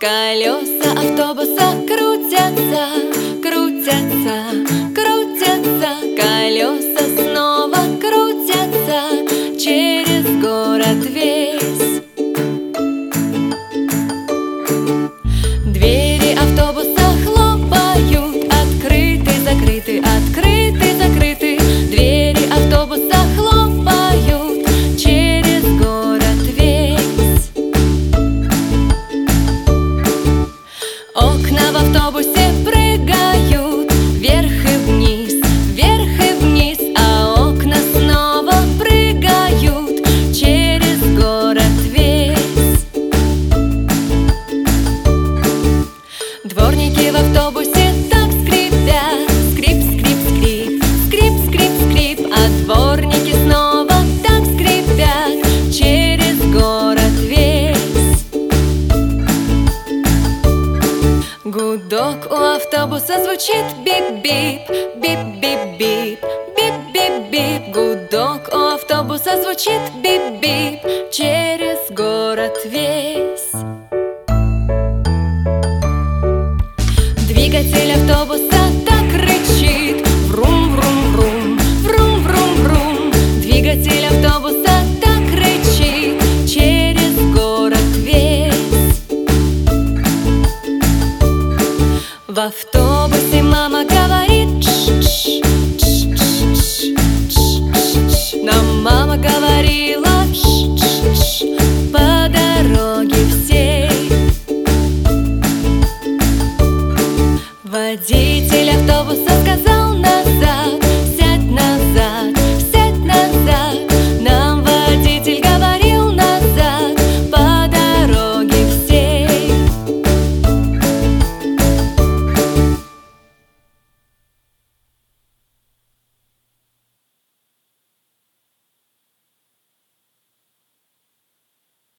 Колеса автобуса крутятся, крутятся, крутятся. Колеса снова крутятся через город весь. Двери автобуса хлопают, открыты, закрыты, открыты, закрыты. Двери автобуса хлопают через город весь. Окна в автобусе прыгают вверх и вниз, вверх и вниз. А окна снова прыгают через город весь. Дворники в автобусе так скрипят, скрип, скрип, скрип, скрип, скрип, скрип. А дворники снова так скрипят через город весь. Гудок у автобуса звучит бип-бип, бип-бип-бип, бип-бип-бип. Гудок у автобуса звучит бип-бип через город весь. Двигатель автобуса так рычит, врум-врум-врум, врум-врум-врум. Двигатель автобуса так рычит через город весь. В автобусе мама говорит тш-тш, тш-тш, тш-тш. Нам мама говорила тш-тш, по дороге всей. Водитель